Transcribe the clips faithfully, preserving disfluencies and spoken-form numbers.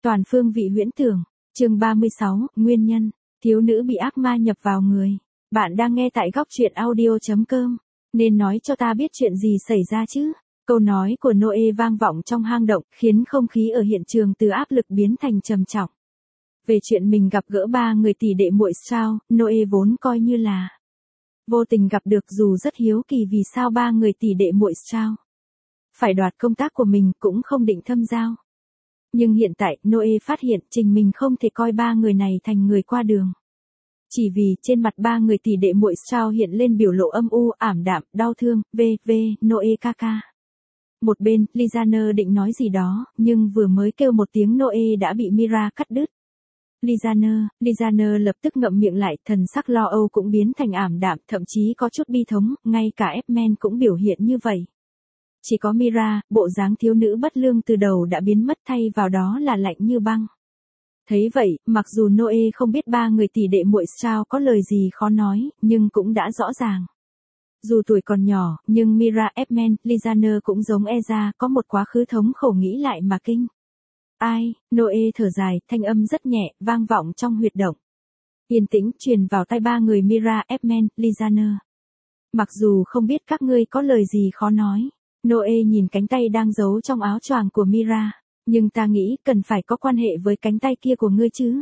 Toàn phương vị huyễn tưởng, chương ba mươi sáu, nguyên nhân, thiếu nữ bị ác ma nhập vào người. Bạn đang nghe tại góc truyện audio chấm com, nên nói cho ta biết chuyện gì xảy ra chứ. Câu nói của Noe vang vọng trong hang động, khiến không khí ở hiện trường từ áp lực biến thành trầm trọng. Về chuyện mình gặp gỡ ba người tỷ đệ muội sao, Noe vốn coi như là vô tình gặp được, dù rất hiếu kỳ vì sao ba người tỷ đệ muội sao phải đoạt công tác của mình, cũng không định thâm giao. Nhưng hiện tại, Noe phát hiện chính mình không thể coi ba người này thành người qua đường. Chỉ vì trên mặt ba người tỷ đệ muội sao hiện lên biểu lộ âm u, ảm đạm, đau thương, v.v. Noe ca ca. Một bên, Lizaner định nói gì đó, nhưng vừa mới kêu một tiếng Noe đã bị Mira cắt đứt. Lizaner, Lizaner lập tức ngậm miệng lại, thần sắc lo âu cũng biến thành ảm đạm, thậm chí có chút bi thống, ngay cả Edmund cũng biểu hiện như vậy. Chỉ có Mira, bộ dáng thiếu nữ bất lương từ đầu đã biến mất, thay vào đó là lạnh như băng. Thấy vậy, mặc dù Noe không biết ba người tỷ đệ muội sao có lời gì khó nói, nhưng cũng đã rõ ràng. Dù tuổi còn nhỏ, nhưng Mira, Edmund, Lizaner cũng giống Eza, có một quá khứ thống khổ nghĩ lại mà kinh. Ai, Noe thở dài, thanh âm rất nhẹ, vang vọng trong huyệt động. Yên tĩnh truyền vào tai ba người Mira, Edmund, Lizaner. Mặc dù không biết các ngươi có lời gì khó nói. Noe nhìn cánh tay đang giấu trong áo choàng của Mira, nhưng ta nghĩ cần phải có quan hệ với cánh tay kia của ngươi chứ.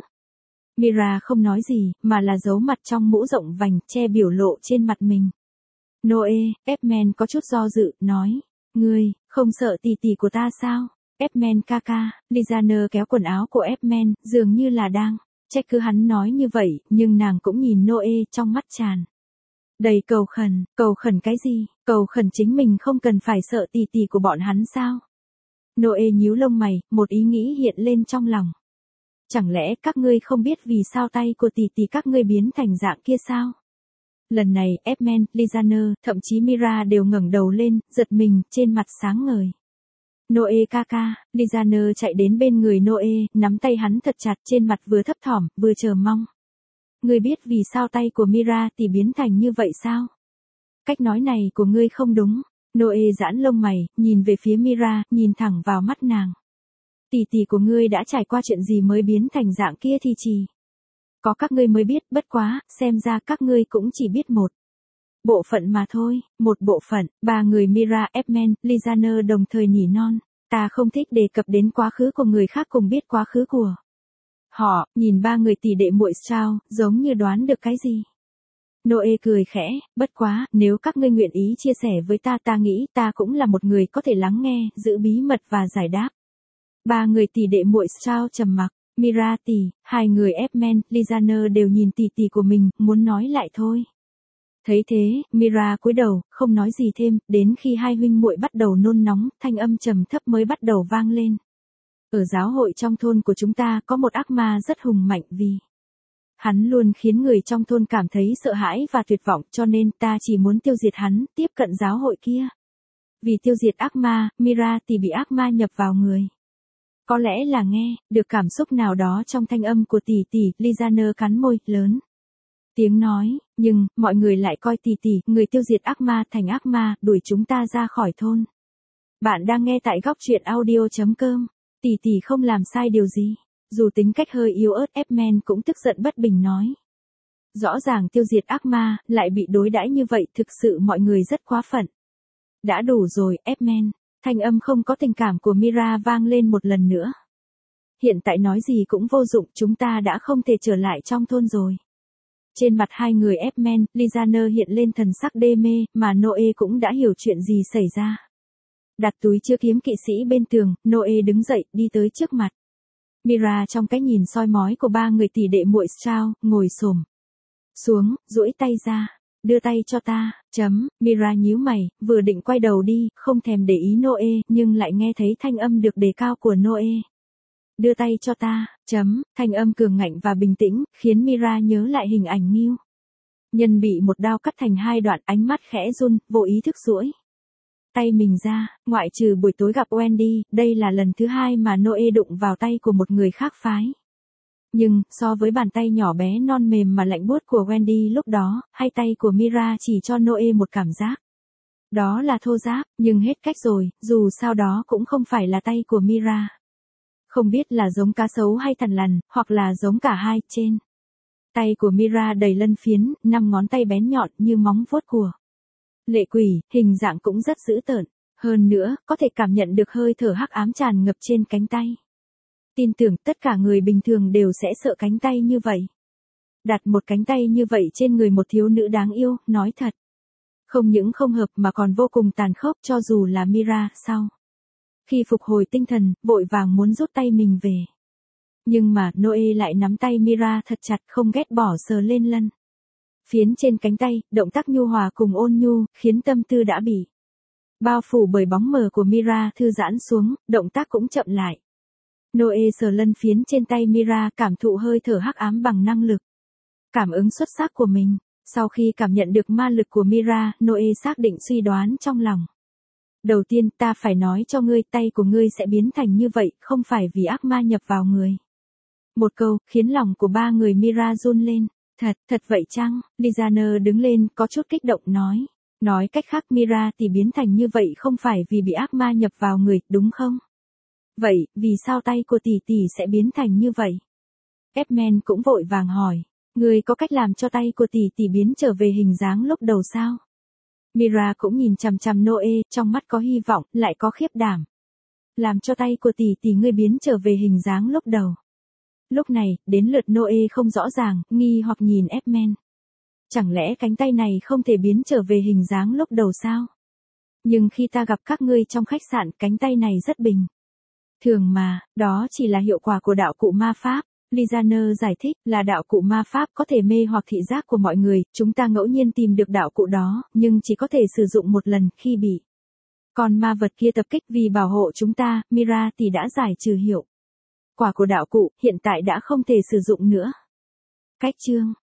Mira không nói gì, mà là giấu mặt trong mũ rộng vành, che biểu lộ trên mặt mình. Noe, Edmund có chút do dự, nói, ngươi, không sợ tỷ tỷ của ta sao? Edmund ca ca, Lizaner kéo quần áo của Edmund, dường như là đang trách cứ hắn nói như vậy, nhưng nàng cũng nhìn Noe trong mắt tràn đầy cầu khẩn. Cầu khẩn cái gì? Cầu khẩn chính mình không cần phải sợ tỷ tỷ của bọn hắn sao? Noe nhíu lông mày, một ý nghĩ hiện lên trong lòng. Chẳng lẽ các ngươi không biết vì sao tay của tỷ tỷ các ngươi biến thành dạng kia sao? Lần này, Edmund, Lizaner, thậm chí Mira đều ngẩng đầu lên, giật mình, trên mặt sáng ngời. Noe ca ca, Lizaner chạy đến bên người Noe, nắm tay hắn thật chặt, trên mặt vừa thấp thỏm, vừa chờ mong. Ngươi biết vì sao tay của Mira tỷ biến thành như vậy sao? Cách nói này của ngươi không đúng. Noe giãn lông mày, nhìn về phía Mira, nhìn thẳng vào mắt nàng. Tỷ tỷ của ngươi đã trải qua chuyện gì mới biến thành dạng kia thì chỉ có các ngươi mới biết, bất quá, xem ra các ngươi cũng chỉ biết một bộ phận mà thôi, một bộ phận. Ba người Mira, Edmund, Lizaner đồng thời nỉ non. Ta không thích đề cập đến quá khứ của người khác cùng biết quá khứ của họ. Nhìn ba người tỷ đệ muội sao, giống như đoán được cái gì. Noe cười khẽ, bất quá, nếu các ngươi nguyện ý chia sẻ với ta, ta nghĩ ta cũng là một người có thể lắng nghe, giữ bí mật và giải đáp. Ba người tỷ đệ muội sao trầm mặc. Mira tỷ, hai người Edmund, Lizaner đều nhìn tỷ tỷ của mình, muốn nói lại thôi. Thấy thế, Mira cúi đầu, không nói gì thêm, đến khi hai huynh muội bắt đầu nôn nóng, thanh âm trầm thấp mới bắt đầu vang lên. Ở giáo hội trong thôn của chúng ta có một ác ma rất hùng mạnh, vì hắn luôn khiến người trong thôn cảm thấy sợ hãi và tuyệt vọng, cho nên ta chỉ muốn tiêu diệt hắn, tiếp cận giáo hội kia. Vì tiêu diệt ác ma, Mira tỷ bị ác ma nhập vào người. Có lẽ là nghe được cảm xúc nào đó trong thanh âm của tỷ tỷ, Lizaner cắn môi, lớn tiếng nói, nhưng, mọi người lại coi tỷ tỷ, người tiêu diệt ác ma thành ác ma, đuổi chúng ta ra khỏi thôn. Bạn đang nghe tại góc truyện audio chấm com, tỷ tỷ không làm sai điều gì. Dù tính cách hơi yếu ớt, Edmund cũng tức giận bất bình nói. Rõ ràng tiêu diệt ác ma, lại bị đối đãi như vậy, thực sự mọi người rất quá phận. Đã đủ rồi, Edmund. Thanh âm không có tình cảm của Mira vang lên một lần nữa. Hiện tại nói gì cũng vô dụng, chúng ta đã không thể trở lại trong thôn rồi. Trên mặt hai người Edmund, Lizaner hiện lên thần sắc đê mê, mà Noe cũng đã hiểu chuyện gì xảy ra. Đặt túi chứa kiếm kỵ sĩ bên tường, Noe đứng dậy, đi tới trước mặt. Mira trong cái nhìn soi mói của ba người tỷ đệ muội sao, ngồi xổm xuống, duỗi tay ra, đưa tay cho ta, chấm. Mira nhíu mày, vừa định quay đầu đi, không thèm để ý Noe, nhưng lại nghe thấy thanh âm được đề cao của Noe. Đưa tay cho ta, chấm. Thanh âm cường ngạnh và bình tĩnh, khiến Mira nhớ lại hình ảnh Ngưu nhân bị một đao cắt thành hai đoạn, ánh mắt khẽ run, vô ý thức duỗi tay mình ra. Ngoại trừ buổi tối gặp Wendy, đây là lần thứ hai mà Noe đụng vào tay của một người khác phái. Nhưng, so với bàn tay nhỏ bé non mềm mà lạnh buốt của Wendy lúc đó, hay tay của Mira chỉ cho Noe một cảm giác. Đó là thô ráp, nhưng hết cách rồi, dù sao đó cũng không phải là tay của Mira. Không biết là giống cá sấu hay thằn lằn, hoặc là giống cả hai. Trên tay của Mira đầy lân phiến, năm ngón tay bén nhọn như móng vuốt của lệ quỷ, hình dạng cũng rất dữ tợn. Hơn nữa, có thể cảm nhận được hơi thở hắc ám tràn ngập trên cánh tay. Tin tưởng tất cả người bình thường đều sẽ sợ cánh tay như vậy. Đặt một cánh tay như vậy trên người một thiếu nữ đáng yêu, nói thật. Không những không hợp mà còn vô cùng tàn khốc cho dù là Mira. Sau khi phục hồi tinh thần, vội vàng muốn rút tay mình về. Nhưng mà Noe lại nắm tay Mira thật chặt, không ghét bỏ sờ lên lân phiến trên cánh tay, động tác nhu hòa cùng ôn nhu, khiến tâm tư đã bị bao phủ bởi bóng mờ của Mira thư giãn xuống, động tác cũng chậm lại. Noe sờ lân phiến trên tay Mira, cảm thụ hơi thở hắc ám bằng năng lực cảm ứng xuất sắc của mình. Sau khi cảm nhận được ma lực của Mira, Noe xác định suy đoán trong lòng. Đầu tiên, ta phải nói cho ngươi, tay của ngươi sẽ biến thành như vậy, không phải vì ác ma nhập vào người. Một câu, khiến lòng của ba người Mira run lên. Thật, thật vậy chăng? Lizaner đứng lên, có chút kích động nói. Nói cách khác Mira thì biến thành như vậy không phải vì bị ác ma nhập vào người, đúng không? Vậy, vì sao tay của tỷ tỷ sẽ biến thành như vậy? Edmund cũng vội vàng hỏi. Ngươi có cách làm cho tay của tỷ tỷ biến trở về hình dáng lúc đầu sao? Mira cũng nhìn chằm chằm Noe, trong mắt có hy vọng, lại có khiếp đảm. Làm cho tay của tỷ tỷ ngươi biến trở về hình dáng lúc đầu. Lúc này, đến lượt Noe không rõ ràng, nghi hoặc nhìn Edmund. Chẳng lẽ cánh tay này không thể biến trở về hình dáng lúc đầu sao? Nhưng khi ta gặp các ngươi trong khách sạn, cánh tay này rất bình thường mà, đó chỉ là hiệu quả của đạo cụ ma pháp. Lizaner giải thích, là đạo cụ ma pháp có thể mê hoặc thị giác của mọi người, chúng ta ngẫu nhiên tìm được đạo cụ đó, nhưng chỉ có thể sử dụng một lần khi bị con ma vật kia tập kích. Vì bảo hộ chúng ta, Mira thì đã giải trừ hiệu quả của đạo cụ, hiện tại đã không thể sử dụng nữa. Cách chương